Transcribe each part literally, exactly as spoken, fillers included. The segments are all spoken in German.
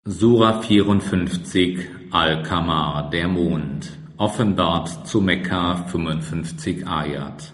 Sura vierundfünfzig Al-Qamar, der Mond, offenbart zu Mekka fünfundfünfzig Ayat.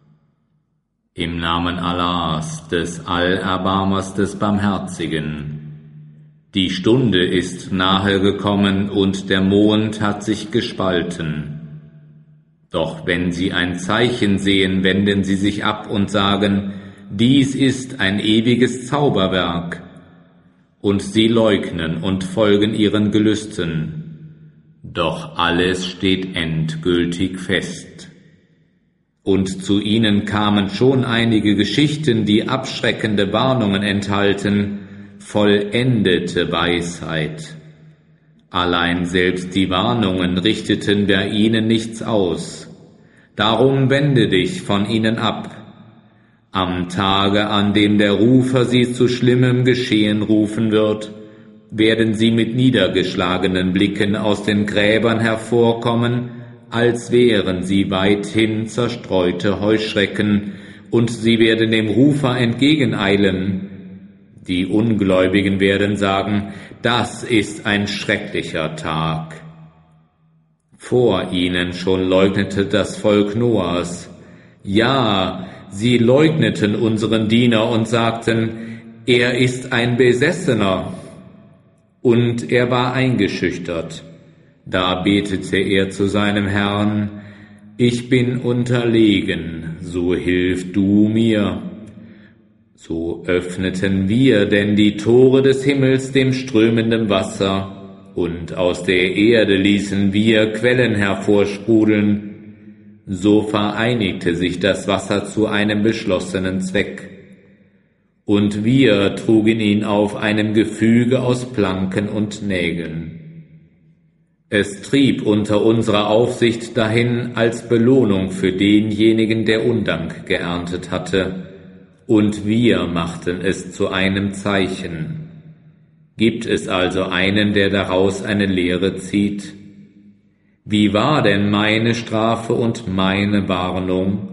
Im Namen Allahs, des Allerbarmers, des Barmherzigen. Die Stunde ist nahe gekommen und der Mond hat sich gespalten. Doch wenn sie ein Zeichen sehen, wenden sie sich ab und sagen, dies ist ein ewiges Zauberwerk. Und sie leugnen und folgen ihren Gelüsten. Doch alles steht endgültig fest. Und zu ihnen kamen schon einige Geschichten, die abschreckende Warnungen enthalten, vollendete Weisheit. Allein selbst die Warnungen richteten bei ihnen nichts aus. Darum wende dich von ihnen ab. Am Tage, an dem der Rufer sie zu schlimmem Geschehen rufen wird, werden sie mit niedergeschlagenen Blicken aus den Gräbern hervorkommen, als wären sie weithin zerstreute Heuschrecken, und sie werden dem Rufer entgegeneilen. Die Ungläubigen werden sagen, das ist ein schrecklicher Tag. Vor ihnen schon leugnete das Volk Noahs. Ja, sie leugneten unseren Diener und sagten, er ist ein Besessener. Und er war eingeschüchtert. Da betete er zu seinem Herrn, ich bin unterlegen, so hilf du mir. So öffneten wir denn die Tore des Himmels dem strömenden Wasser, und aus der Erde ließen wir Quellen hervorsprudeln. So vereinigte sich das Wasser zu einem beschlossenen Zweck. Und wir trugen ihn auf einem Gefüge aus Planken und Nägeln. Es trieb unter unserer Aufsicht dahin als Belohnung für denjenigen, der Undank geerntet hatte. Und wir machten es zu einem Zeichen. Gibt es also einen, der daraus eine Lehre zieht? Wie war denn meine Strafe und meine Warnung?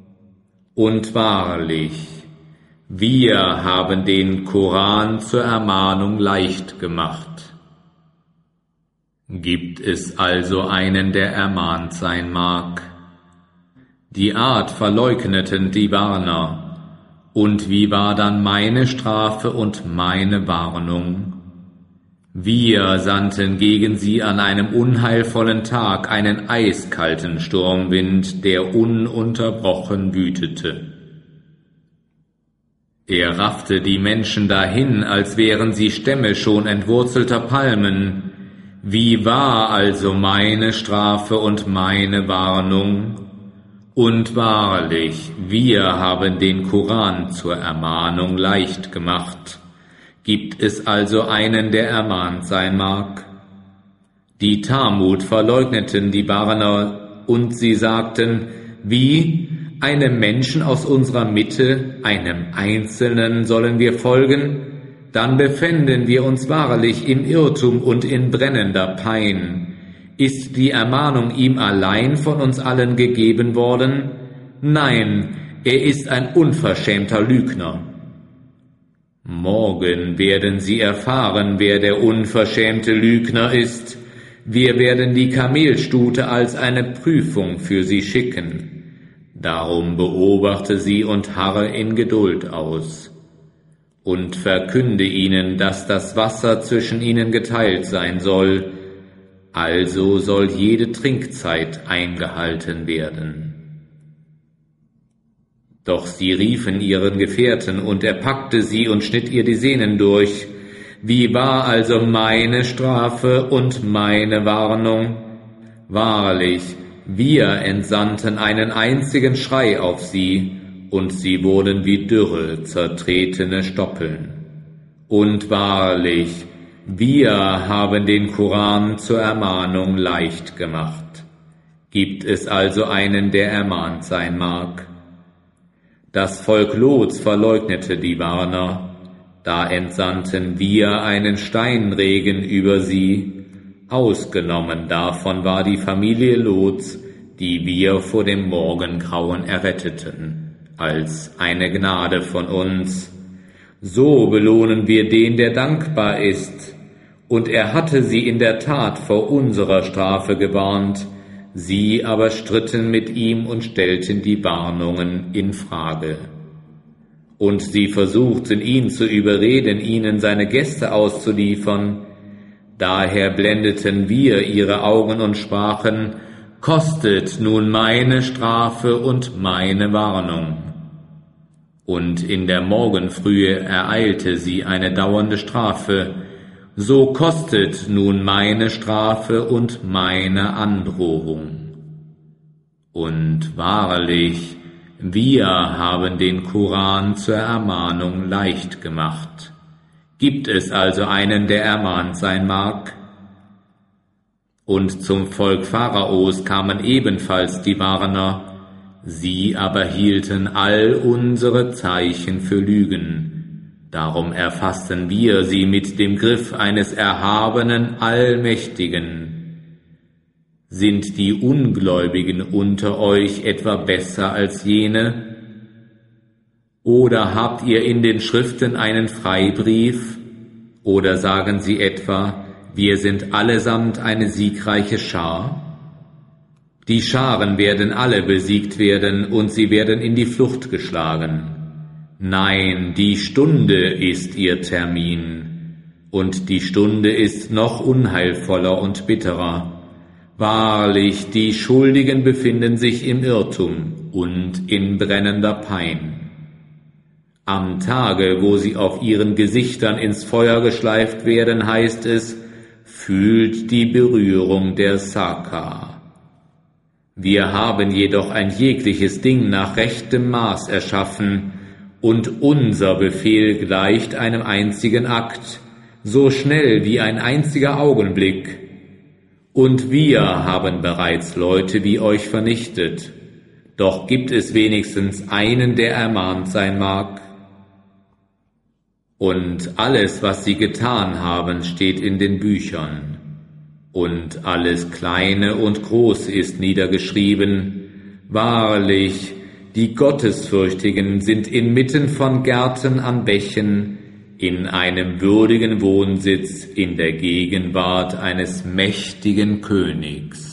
Und wahrlich, wir haben den Koran zur Ermahnung leicht gemacht. Gibt es also einen, der ermahnt sein mag? Die Art verleugneten die Warner. Und wie war dann meine Strafe und meine Warnung? Wir sandten gegen sie an einem unheilvollen Tag einen eiskalten Sturmwind, der ununterbrochen wütete. Er raffte die Menschen dahin, als wären sie Stämme schon entwurzelter Palmen. Wie war also meine Strafe und meine Warnung? Und wahrlich, wir haben den Koran zur Ermahnung leicht gemacht. Gibt es also einen, der ermahnt sein mag? Die Tamud verleugneten die Warner, und sie sagten, wie, einem Menschen aus unserer Mitte, einem Einzelnen sollen wir folgen? Dann befänden wir uns wahrlich im Irrtum und in brennender Pein. Ist die Ermahnung ihm allein von uns allen gegeben worden? Nein, er ist ein unverschämter Lügner. Morgen werden sie erfahren, wer der unverschämte Lügner ist. Wir werden die Kamelstute als eine Prüfung für sie schicken. Darum beobachte sie und harre in Geduld aus. Und verkünde ihnen, dass das Wasser zwischen ihnen geteilt sein soll. Also soll jede Trinkzeit eingehalten werden. Doch sie riefen ihren Gefährten, und er packte sie und schnitt ihr die Sehnen durch. Wie war also meine Strafe und meine Warnung? Wahrlich, wir entsandten einen einzigen Schrei auf sie, und sie wurden wie dürre, zertretene Stoppeln. Und wahrlich, wir haben den Koran zur Ermahnung leicht gemacht. Gibt es also einen, der ermahnt sein mag? Das Volk Lots verleugnete die Warner. Da entsandten wir einen Steinregen über sie. Ausgenommen davon war die Familie Lots, die wir vor dem Morgengrauen erretteten, als eine Gnade von uns. So belohnen wir den, der dankbar ist. und er hatte sie in der Tat vor unserer Strafe gewarnt, sie aber stritten mit ihm und stellten die Warnungen in Frage. Und sie versuchten ihn zu überreden, ihnen seine Gäste auszuliefern. Daher blendeten wir ihre Augen und sprachen: Kostet nun meine Strafe und meine Warnung. Und in der Morgenfrühe ereilte sie eine dauernde Strafe. So kostet nun meine Strafe und meine Androhung. Und wahrlich, wir haben den Koran zur Ermahnung leicht gemacht. Gibt es also einen, der ermahnt sein mag? Und zum Volk Pharaos kamen ebenfalls die Warner, sie aber hielten all unsere Zeichen für Lügen. Darum erfassten wir sie mit dem Griff eines erhabenen Allmächtigen. Sind die Ungläubigen unter euch etwa besser als jene? Oder habt ihr in den Schriften einen Freibrief? Oder sagen sie etwa: Wir sind allesamt eine siegreiche Schar? Die Scharen werden alle besiegt werden, und sie werden in die Flucht geschlagen. Nein, die Stunde ist ihr Termin, und die Stunde ist noch unheilvoller und bitterer. Wahrlich, die Schuldigen befinden sich im Irrtum und in brennender Pein. Am Tage, wo sie auf ihren Gesichtern ins Feuer geschleift werden, heißt es: Fühlt die Berührung der Saka. Wir haben jedoch ein jegliches Ding nach rechtem Maß erschaffen, und unser Befehl gleicht einem einzigen Akt, so schnell wie ein einziger Augenblick. Und wir haben bereits Leute wie euch vernichtet, doch gibt es wenigstens einen, der ermahnt sein mag. Und alles, was sie getan haben, steht in den Büchern. Und alles Kleine und Große ist niedergeschrieben. Wahrlich, die Gottesfürchtigen sind inmitten von Gärten an Bächen, in einem würdigen Wohnsitz in der Gegenwart eines mächtigen Königs.